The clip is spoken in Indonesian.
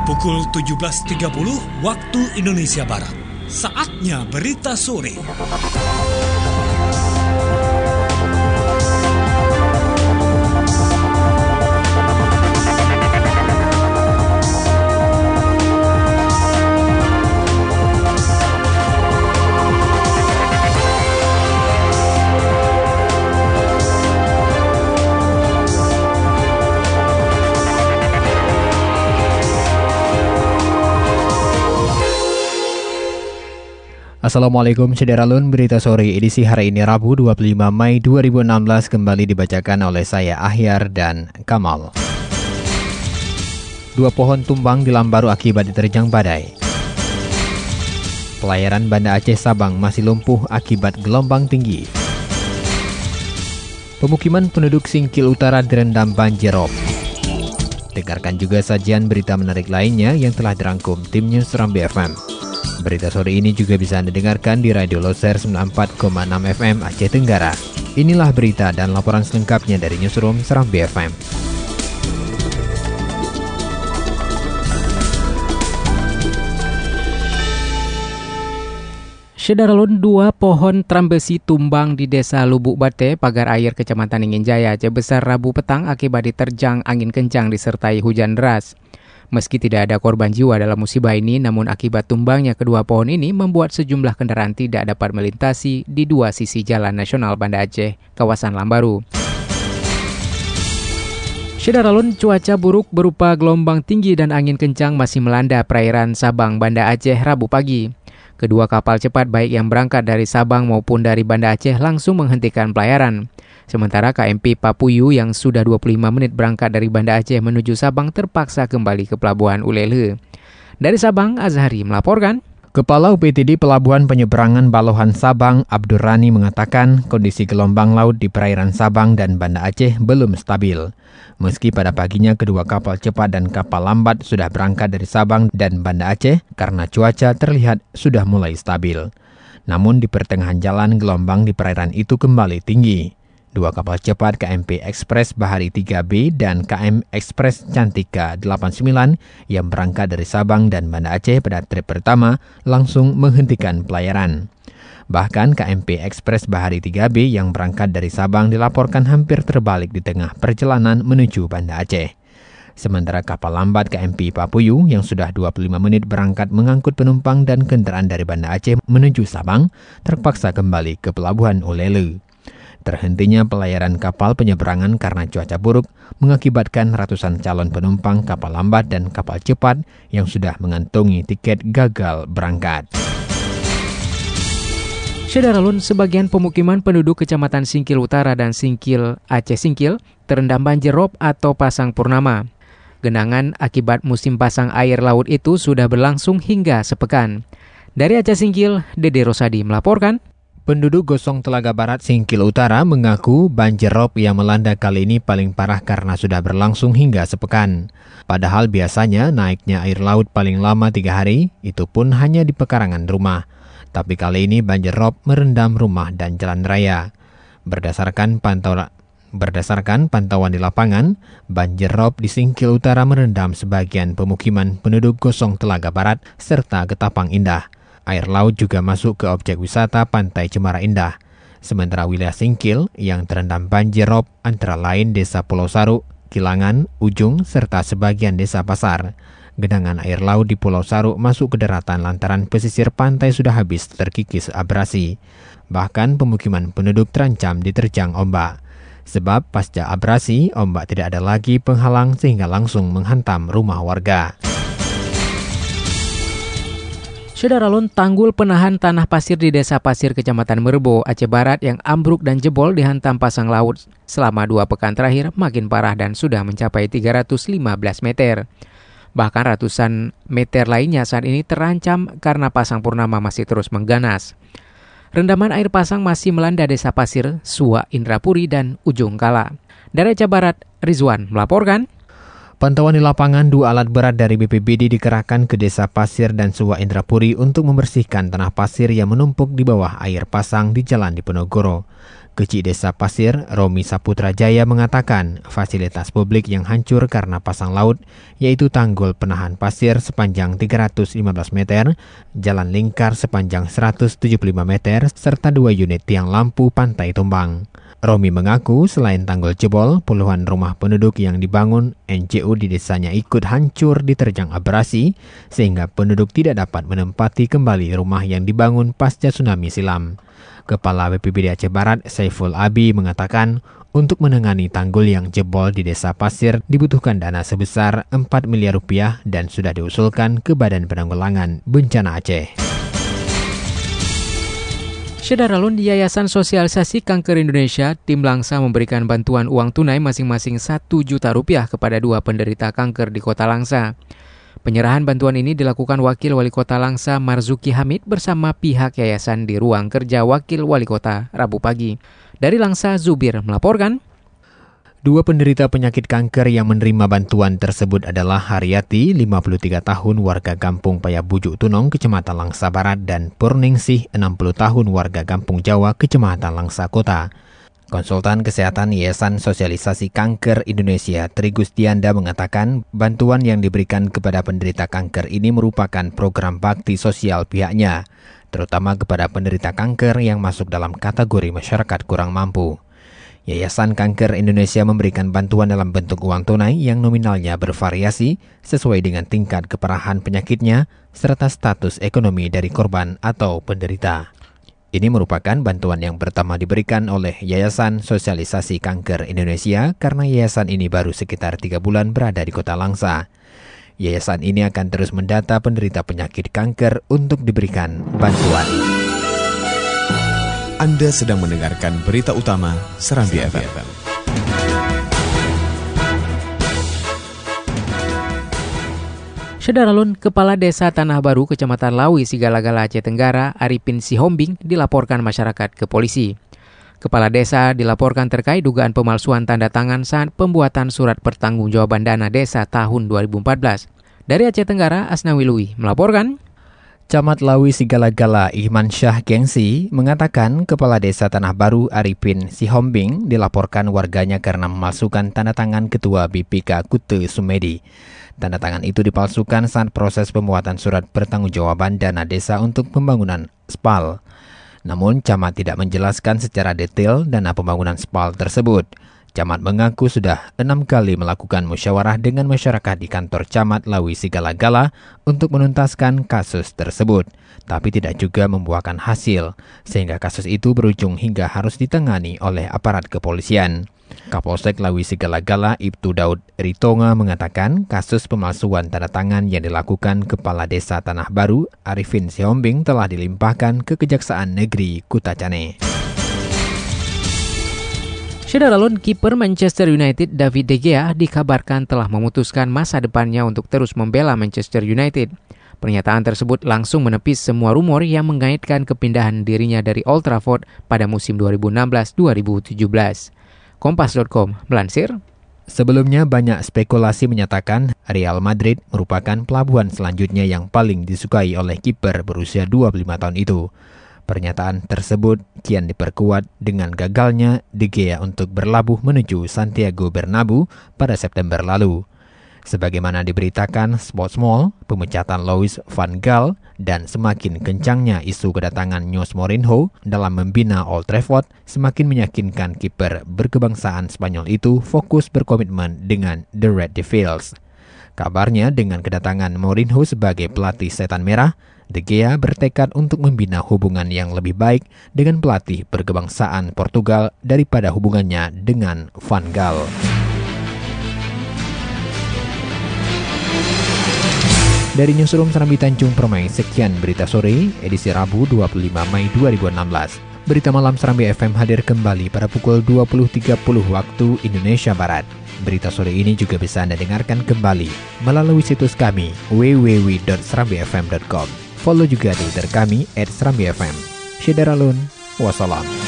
Pukul 17.30 waktu Indonesia Barat. Saatnya berita sore. Assalamualaikum Sederalun, berita sore edisi hari ini Rabu 25 Mei 2016 kembali dibacakan oleh saya Ahyar dan Kamal. 2 pohon tumbang di Lambaru akibat diterjang badai. Pelayaran Banda Aceh Sabang masih lumpuh akibat gelombang tinggi. Pemukiman penduduk Singkil Utara direndam banjir rob. Dengarkan juga sajian berita menarik lainnya yang telah dirangkum tim News Serambi FM. Berita sore ini juga bisa Anda dengarkan di Radio Loser 94,6 FM Aceh Tenggara. Inilah berita dan laporan selengkapnya dari Newsroom Serambi FM. Sederalun, 2 pohon trambesi tumbang di Desa Lubuk Bate, Pagar Air, Kecamatan Ingin Jaya, Aceh Besar Rabu petang akibat diterjang angin kencang disertai hujan deras. Meski tidak ada korban jiwa dalam musibah ini, namun akibat tumbangnya kedua pohon ini membuat sejumlah kendaraan tidak dapat melintasi di 2 sisi Jalan Nasional Banda Aceh, kawasan Lambaru. Sederalun, cuaca buruk berupa gelombang tinggi dan angin kencang masih melanda perairan Sabang, Banda Aceh, Rabu pagi. Kedua kapal cepat baik yang berangkat dari Sabang maupun dari Banda Aceh langsung menghentikan pelayaran. Sementara KMP Papuyu yang sudah 25 menit berangkat dari Banda Aceh menuju Sabang terpaksa kembali ke Pelabuhan Ulele. Dari Sabang, Azhari melaporkan. Kepala UPTD Pelabuhan Penyeberangan Balohan Sabang, Abdurrani mengatakan kondisi gelombang laut di perairan Sabang dan Banda Aceh belum stabil. Meski pada paginya kedua kapal cepat dan kapal lambat sudah berangkat dari Sabang dan Banda Aceh karena cuaca terlihat sudah mulai stabil. Namun di pertengahan jalan gelombang di perairan itu kembali tinggi. 2 kapal cepat KMP Express Bahari 3B dan KM Express Cantika 89 yang berangkat dari Sabang dan Banda Aceh pada trip pertama langsung menghentikan pelayaran. Bahkan KMP Express Bahari 3B yang berangkat dari Sabang dilaporkan hampir terbalik di tengah perjalanan menuju Banda Aceh. Sementara kapal lambat KMP Papuyu yang sudah 25 menit berangkat mengangkut penumpang dan kendaraan dari Banda Aceh menuju Sabang terpaksa kembali ke Pelabuhan Ulele. Terhentinya pelayaran kapal penyeberangan karena cuaca buruk mengakibatkan ratusan calon penumpang kapal lambat dan kapal cepat yang sudah mengantongi tiket gagal berangkat. Sederalun, sebagian pemukiman penduduk Kecamatan Singkil Utara dan Singkil Aceh Singkil terendam banjir rob atau pasang purnama. Genangan akibat musim pasang air laut itu sudah berlangsung hingga sepekan. Dari Aceh Singkil, Dede Rosadi melaporkan. Penduduk Gosong Telaga Barat Singkil Utara mengaku banjir rob yang melanda kali ini paling parah karena sudah berlangsung hingga sepekan. Padahal biasanya naiknya air laut paling lama 3 hari, itu pun hanya di pekarangan rumah. Tapi kali ini banjir rob merendam rumah dan jalan raya. Berdasarkan pantauan di lapangan, banjir rob di Singkil Utara merendam sebagian pemukiman penduduk Gosong Telaga Barat serta Ketapang Indah. Air laut juga masuk ke objek wisata Pantai Cemara Indah. Sementara wilayah Singkil yang terendam banjir rob antara lain Desa Pulau Saru, Kilangan, Ujung, serta sebagian Desa Pasar. Genangan air laut di Pulau Saru masuk ke daratan lantaran pesisir pantai sudah habis terkikis abrasi. Bahkan pemukiman penduduk terancam diterjang ombak. Sebab pasca abrasi, ombak tidak ada lagi penghalang sehingga langsung menghantam rumah warga. Sederalun, tanggul penahan tanah pasir di Desa Pasir, Kecamatan Merbo, Aceh Barat yang ambruk dan jebol dihantam pasang laut selama 2 pekan terakhir makin parah dan sudah mencapai 315 meter. Bahkan ratusan meter lainnya saat ini terancam karena pasang purnama masih terus mengganas. Rendaman air pasang masih melanda Desa Pasir, Suwa, Indrapuri, dan Ujung Kala. Dari Aceh Barat, Rizwan melaporkan. Pantauan di lapangan, 2 alat berat dari BPBD dikerahkan ke Desa Pasir dan Suwa Indrapuri untuk membersihkan tanah pasir yang menumpuk di bawah air pasang di Jalan Diponegoro. Kecik Desa Pasir, Romi Saputra Jaya mengatakan fasilitas publik yang hancur karena pasang laut, yaitu tanggul penahan pasir sepanjang 315 meter, jalan lingkar sepanjang 175 meter, serta 2 unit tiang lampu pantai tumbang. Romi mengaku selain tanggul jebol, puluhan rumah penduduk yang dibangun NGO di desanya ikut hancur diterjang abrasi, sehingga penduduk tidak dapat menempati kembali rumah yang dibangun pasca tsunami silam. Kepala BPBD Aceh Barat, Saiful Abi, mengatakan untuk menangani tanggul yang jebol di Desa Pasir dibutuhkan dana sebesar 4 miliar rupiah dan sudah diusulkan ke Badan Penanggulangan Bencana Aceh. Syederalun di Yayasan Sosialisasi Kanker Indonesia, tim Langsa memberikan bantuan uang tunai masing-masing 1 juta rupiah kepada 2 penderita kanker di Kota Langsa. Penyerahan bantuan ini dilakukan Wakil Wali Kota Langsa Marzuki Hamid bersama pihak yayasan di ruang kerja Wakil Wali Kota Rabu pagi. Dari Langsa, Zubir melaporkan. 2 penderita penyakit kanker yang menerima bantuan tersebut adalah Haryati, 53 tahun, warga Kampung Payabujuk Tunong, Kecamatan Langsa Barat, dan Purningsih, 60 tahun, warga Kampung Jawa, Kecamatan Langsa Kota. Konsultan Kesehatan Yayasan Sosialisasi Kanker Indonesia, Tri Gustianda, mengatakan bantuan yang diberikan kepada penderita kanker ini merupakan program bakti sosial pihaknya, terutama kepada penderita kanker yang masuk dalam kategori masyarakat kurang mampu. Yayasan Kanker Indonesia memberikan bantuan dalam bentuk uang tunai yang nominalnya bervariasi sesuai dengan tingkat keparahan penyakitnya serta status ekonomi dari korban atau penderita. Ini merupakan bantuan yang pertama diberikan oleh Yayasan Sosialisasi Kanker Indonesia karena yayasan ini baru sekitar 3 bulan berada di Kota Langsa. Yayasan ini akan terus mendata penderita penyakit kanker untuk diberikan bantuan. Anda sedang mendengarkan berita utama Serambi FM. Syederalun, Kepala Desa Tanah Baru, Kecamatan Lawi, Sigalagala, Aceh Tenggara, Arifin Sihombing, dilaporkan masyarakat ke polisi. Kepala Desa dilaporkan terkait dugaan pemalsuan tanda tangan saat pembuatan surat pertanggungjawaban dana desa tahun 2014. Dari Aceh Tenggara, Asnawi Lui melaporkan. Camat Lawi Sigalagala Ihman Syah Gengsi mengatakan Kepala Desa Tanah Baru Arifin Sihombing dilaporkan warganya karena memalsukan tanda tangan Ketua BPK Kute Sumedi. Tanda tangan itu dipalsukan saat proses pembuatan surat pertanggungjawaban dana desa untuk pembangunan SPAL. Namun, Camat tidak menjelaskan secara detail dana pembangunan SPAL tersebut. Camat mengaku sudah 6 kali melakukan musyawarah dengan masyarakat di kantor Camat Lawi Sigalagala untuk menuntaskan kasus tersebut, tapi tidak juga membuahkan hasil, sehingga kasus itu berujung hingga harus ditangani oleh aparat kepolisian. Kapolsek Lawi Sigalagala Ibtu Daud Ritonga mengatakan kasus pemalsuan tanda tangan yang dilakukan Kepala Desa Tanah Baru Arifin Sihombing telah dilimpahkan ke Kejaksaan Negeri Kutacane. Syederalun, kiper Manchester United David De Gea dikabarkan telah memutuskan masa depannya untuk terus membela Manchester United. Pernyataan tersebut langsung menepis semua rumor yang mengaitkan kepindahan dirinya dari Old Trafford pada musim 2016-2017. Kompas.com melansir. Sebelumnya banyak spekulasi menyatakan Real Madrid merupakan pelabuhan selanjutnya yang paling disukai oleh kiper berusia 25 tahun itu. Pernyataan tersebut kian diperkuat dengan gagalnya De Gea untuk berlabuh menuju Santiago Bernabeu pada September lalu. Sebagaimana diberitakan Sportsmall, pemecatan Louis van Gaal dan semakin kencangnya isu kedatangan Jose Mourinho dalam membina Old Trafford semakin meyakinkan kiper berkebangsaan Spanyol itu fokus berkomitmen dengan The Red Devils. Kabarnya dengan kedatangan Mourinho sebagai pelatih setan merah, De Gea bertekad untuk membina hubungan yang lebih baik dengan pelatih berkebangsaan Portugal daripada hubungannya dengan Van Gaal. Dari Newsroom Serambi Tanjung Permai, sekian berita sore, edisi Rabu 25 Mei 2016. Berita malam Serambi FM hadir kembali pada pukul 20.30 waktu Indonesia Barat. Berita sore ini juga bisa Anda dengarkan kembali melalui situs kami www.serambifm.com. Follow juga Twitter kami @serambifm. Syederalun, wassalam.